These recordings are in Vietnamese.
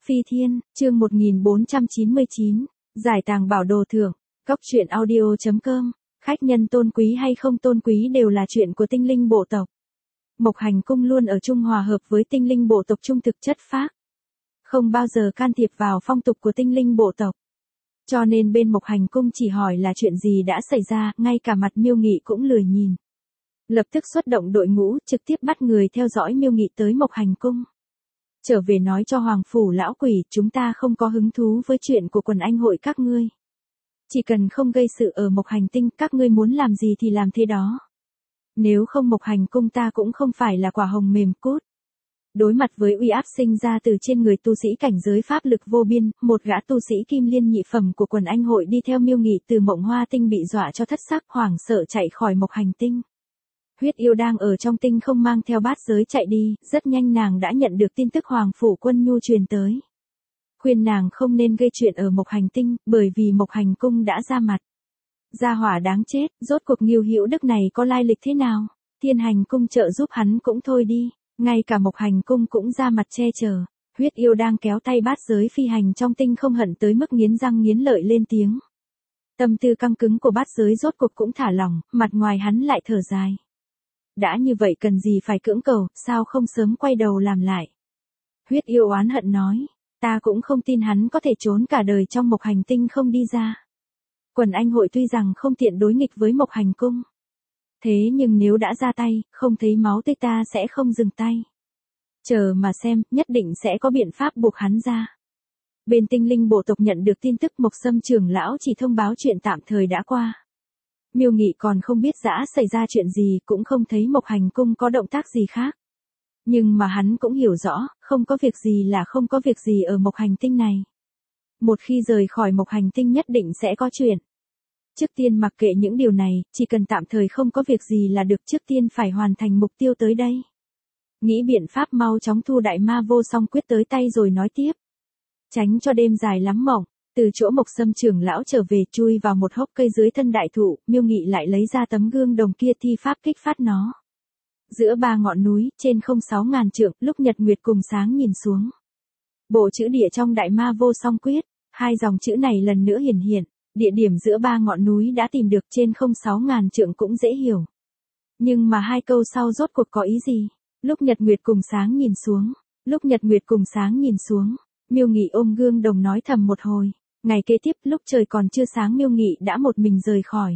Phi Thiên, chương 1499, giải tàng bảo đồ thưởng, Cóc truyện audio.com, khách nhân tôn quý hay không tôn quý đều là chuyện của tinh linh bộ tộc. Mộc Hành Cung luôn ở chung hòa hợp với tinh linh bộ tộc trung thực chất phác. Không bao giờ can thiệp vào phong tục của tinh linh bộ tộc. Cho nên bên Mộc Hành Cung chỉ hỏi là chuyện gì đã xảy ra, ngay cả mặt Miêu Nghị cũng lười nhìn. Lập tức xuất động đội ngũ, trực tiếp bắt người theo dõi Miêu Nghị tới Mộc Hành Cung. Trở về nói cho Hoàng Phủ lão quỷ, chúng ta không có hứng thú với chuyện của quần anh hội các ngươi. Chỉ cần không gây sự ở Mộc Hành Tinh, các ngươi muốn làm gì thì làm thế đó. Nếu không Mộc Hành Cung ta cũng không phải là quả hồng mềm cút. Đối mặt với uy áp sinh ra từ trên người tu sĩ cảnh giới pháp lực vô biên, một gã tu sĩ kim liên nhị phẩm của quần anh hội đi theo Miêu Nghị từ Mộng Hoa Tinh bị dọa cho thất sắc, hoảng sợ chạy khỏi Mộc Hành Tinh. Huyết Yêu đang ở trong tinh không mang theo bát giới chạy đi, rất nhanh nàng đã nhận được tin tức Hoàng Phủ Quân Nhu truyền tới. Khuyên nàng không nên gây chuyện ở Mộc Hành Tinh, bởi vì Mộc Hành Cung đã ra mặt. Gia hỏa đáng chết, rốt cuộc Nghiêu Hữu Đức này có lai lịch thế nào? Thiên Hành Cung trợ giúp hắn cũng thôi đi, ngay cả Mộc Hành Cung cũng ra mặt che chở. Huyết Yêu đang kéo tay bát giới phi hành trong tinh không hận tới mức nghiến răng nghiến lợi lên tiếng. Tâm tư căng cứng của bát giới rốt cuộc cũng thả lỏng, mặt ngoài hắn lại thở dài. Đã như vậy cần gì phải cưỡng cầu, sao không sớm quay đầu làm lại? Huyết Yêu oán hận nói, ta cũng không tin hắn có thể trốn cả đời trong Mộc Hành Tinh không đi ra. Quần anh hội tuy rằng không tiện đối nghịch với Mộc Hành Cung. Thế nhưng nếu đã ra tay, không thấy máu tươi ta sẽ không dừng tay. Chờ mà xem, nhất định sẽ có biện pháp buộc hắn ra. Bên tinh linh bộ tộc nhận được tin tức Mộc Sâm trưởng lão chỉ thông báo chuyện tạm thời đã qua. Miêu Nghị còn không biết dã xảy ra chuyện gì, cũng không thấy Mộc Hành Cung có động tác gì khác. Nhưng mà hắn cũng hiểu rõ, không có việc gì là không có việc gì ở Mộc Hành Tinh này. Một khi rời khỏi Mộc Hành Tinh nhất định sẽ có chuyện. Trước tiên mặc kệ những điều này, chỉ cần tạm thời không có việc gì là được, trước tiên phải hoàn thành mục tiêu tới đây. Nghĩ biện pháp mau chóng thu đại ma vô song quyết tới tay rồi nói tiếp. Tránh cho đêm dài lắm mộng. Từ chỗ Mộc Sâm trưởng lão trở về chui vào một hốc cây dưới thân đại thụ, Miêu Nghị lại lấy ra tấm gương đồng kia thi pháp kích phát nó. Giữa ba ngọn núi, trên không 6.000 trượng, lúc nhật nguyệt cùng sáng nhìn xuống. Bộ chữ địa trong đại ma vô song quyết, hai dòng chữ này lần nữa hiển hiện, địa điểm giữa ba ngọn núi đã tìm được, trên không 6.000 trượng cũng dễ hiểu. Nhưng mà hai câu sau rốt cuộc có ý gì? Lúc nhật nguyệt cùng sáng nhìn xuống, lúc nhật nguyệt cùng sáng nhìn xuống, Miêu Nghị ôm gương đồng nói thầm một hồi. Ngày kế tiếp, lúc trời còn chưa sáng, Miêu Nghị đã một mình rời khỏi.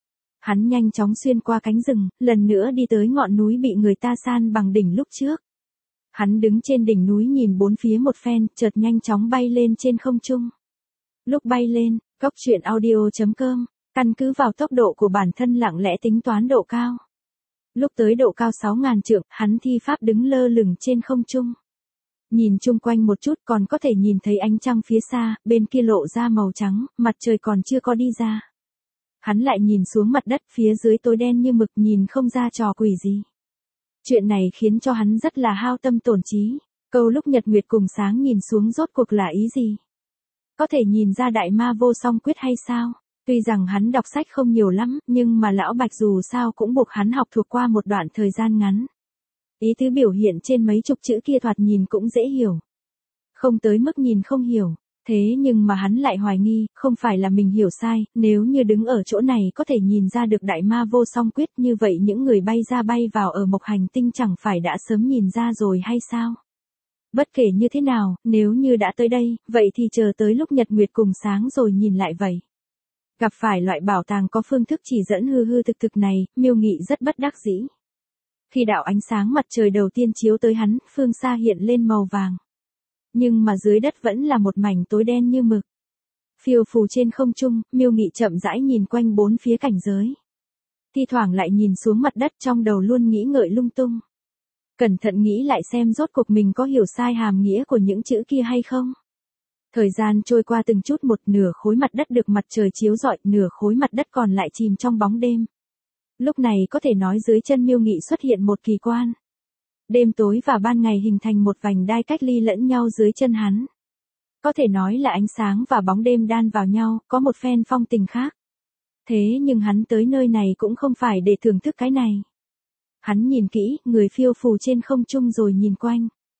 Hắn nhanh chóng xuyên qua cánh rừng, lần nữa đi tới ngọn núi bị người ta san bằng đỉnh lúc trước. Hắn đứng trên đỉnh núi nhìn bốn phía một phen, chợt nhanh chóng bay lên trên không trung. Lúc bay lên, Cóc truyện audio.com, căn cứ vào tốc độ của bản thân lặng lẽ tính toán độ cao. Lúc tới độ cao 6.000 trượng, hắn thi pháp đứng lơ lửng trên không trung. Nhìn chung quanh một chút còn có thể nhìn thấy ánh trăng phía xa, bên kia lộ ra màu trắng, mặt trời còn chưa có đi ra. Hắn lại nhìn xuống mặt đất, phía dưới tối đen như mực, nhìn không ra trò quỷ gì. Chuyện này khiến cho hắn rất là hao tâm tổn trí. Câu lúc nhật nguyệt cùng sáng nhìn xuống rốt cuộc là ý gì? Có thể nhìn ra đại ma vô song quyết hay sao? Tuy rằng hắn đọc sách không nhiều lắm, nhưng mà lão Bạch dù sao cũng buộc hắn học thuộc qua một đoạn thời gian ngắn. Ý tứ biểu hiện trên mấy chục chữ kia thoạt nhìn cũng dễ hiểu. Không tới mức nhìn không hiểu, thế nhưng mà hắn lại hoài nghi, không phải là mình hiểu sai, nếu như đứng ở chỗ này có thể nhìn ra được đại ma vô song quyết, như vậy những người bay ra bay vào ở Mộc Hành Tinh chẳng phải đã sớm nhìn ra rồi hay sao? Bất kể như thế nào, nếu như đã tới đây, vậy thì chờ tới lúc nhật nguyệt cùng sáng rồi nhìn lại vậy. Gặp phải loại bảo tàng có phương thức chỉ dẫn hư hư thực thực này, Miêu Nghị rất bất đắc dĩ. Khi đạo ánh sáng mặt trời đầu tiên chiếu tới hắn, phương xa hiện lên màu vàng. Nhưng mà dưới đất vẫn là một mảnh tối đen như mực. Phiêu phù trên không trung, Miêu Nghị chậm rãi nhìn quanh bốn phía cảnh giới. Thi thoảng lại nhìn xuống mặt đất, trong đầu luôn nghĩ ngợi lung tung. Cẩn thận nghĩ lại xem rốt cuộc mình có hiểu sai hàm nghĩa của những chữ kia hay không. Thời gian trôi qua từng chút một, nửa khối mặt đất được mặt trời chiếu rọi, nửa khối mặt đất còn lại chìm trong bóng đêm. Lúc này có thể nói dưới chân Miêu Nghị xuất hiện một kỳ quan. Đêm tối và ban ngày hình thành một vành đai cách ly lẫn nhau dưới chân hắn. Có thể nói là ánh sáng và bóng đêm đan vào nhau, có một phen phong tình khác. Thế nhưng hắn tới nơi này cũng không phải để thưởng thức cái này. Hắn nhìn kỹ, người phiêu phù trên không trung rồi nhìn quanh.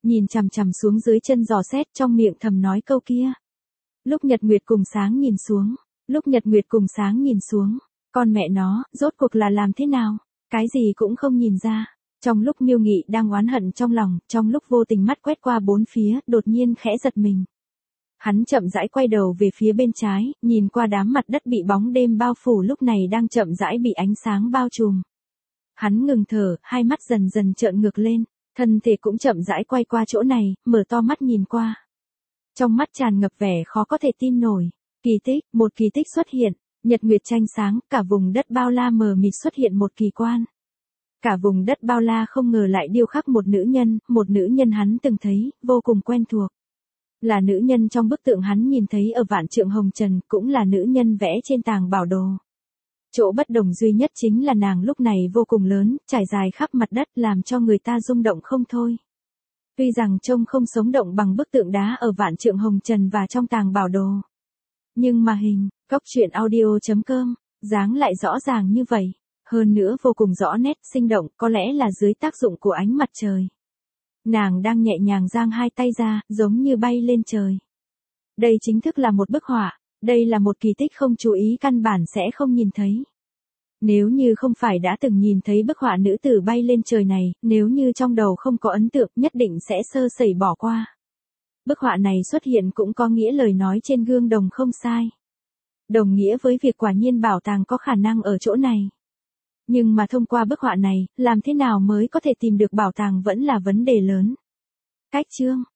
nhìn chằm chằm xuống dưới chân dò xét, trong miệng thầm nói câu kia. Lúc Nhật Nguyệt cùng sáng nhìn xuống, lúc Nhật Nguyệt cùng sáng nhìn xuống, con mẹ nó, rốt cuộc là làm thế nào? Cái gì cũng không nhìn ra. Trong lúc Miêu Nghị đang oán hận trong lòng, trong lúc vô tình mắt quét qua bốn phía, đột nhiên khẽ giật mình. Hắn chậm rãi quay đầu về phía bên trái, nhìn qua đám mặt đất bị bóng đêm bao phủ lúc này đang chậm rãi bị ánh sáng bao trùm. Hắn ngừng thở, hai mắt dần dần trợn ngược lên, thân thể cũng chậm rãi quay qua chỗ này, mở to mắt nhìn qua. Trong mắt tràn ngập vẻ khó có thể tin nổi. Kỳ tích, một kỳ tích xuất hiện, nhật nguyệt tranh sáng, cả vùng đất bao la mờ mịt xuất hiện một kỳ quan. Cả vùng đất bao la không ngờ lại điêu khắc một nữ nhân hắn từng thấy, vô cùng quen thuộc. Là nữ nhân trong bức tượng hắn nhìn thấy ở Vạn Trượng Hồng Trần, cũng là nữ nhân vẽ trên tàng bảo đồ. Chỗ bất đồng duy nhất chính là nàng lúc này vô cùng lớn, trải dài khắp mặt đất làm cho người ta rung động không thôi. Tuy rằng trông không sống động bằng bức tượng đá ở Vạn Trượng Hồng Trần và trong tàng bảo đồ. Nhưng mà hình, Cóc Truyện Audio.com, dáng lại rõ ràng như vậy. Hơn nữa vô cùng rõ nét, sinh động, có lẽ là dưới tác dụng của ánh mặt trời. Nàng đang nhẹ nhàng giang hai tay ra, giống như bay lên trời. Đây chính thức là một bức họa, đây là một kỳ tích không chú ý căn bản sẽ không nhìn thấy. Nếu như không phải đã từng nhìn thấy bức họa nữ tử bay lên trời này, nếu như trong đầu không có ấn tượng nhất định sẽ sơ sẩy bỏ qua. Bức họa này xuất hiện cũng có nghĩa lời nói trên gương đồng không sai. Đồng nghĩa với việc quả nhiên bảo tàng có khả năng ở chỗ này. Nhưng mà thông qua bức họa này, làm thế nào mới có thể tìm được bảo tàng vẫn là vấn đề lớn. Cách chương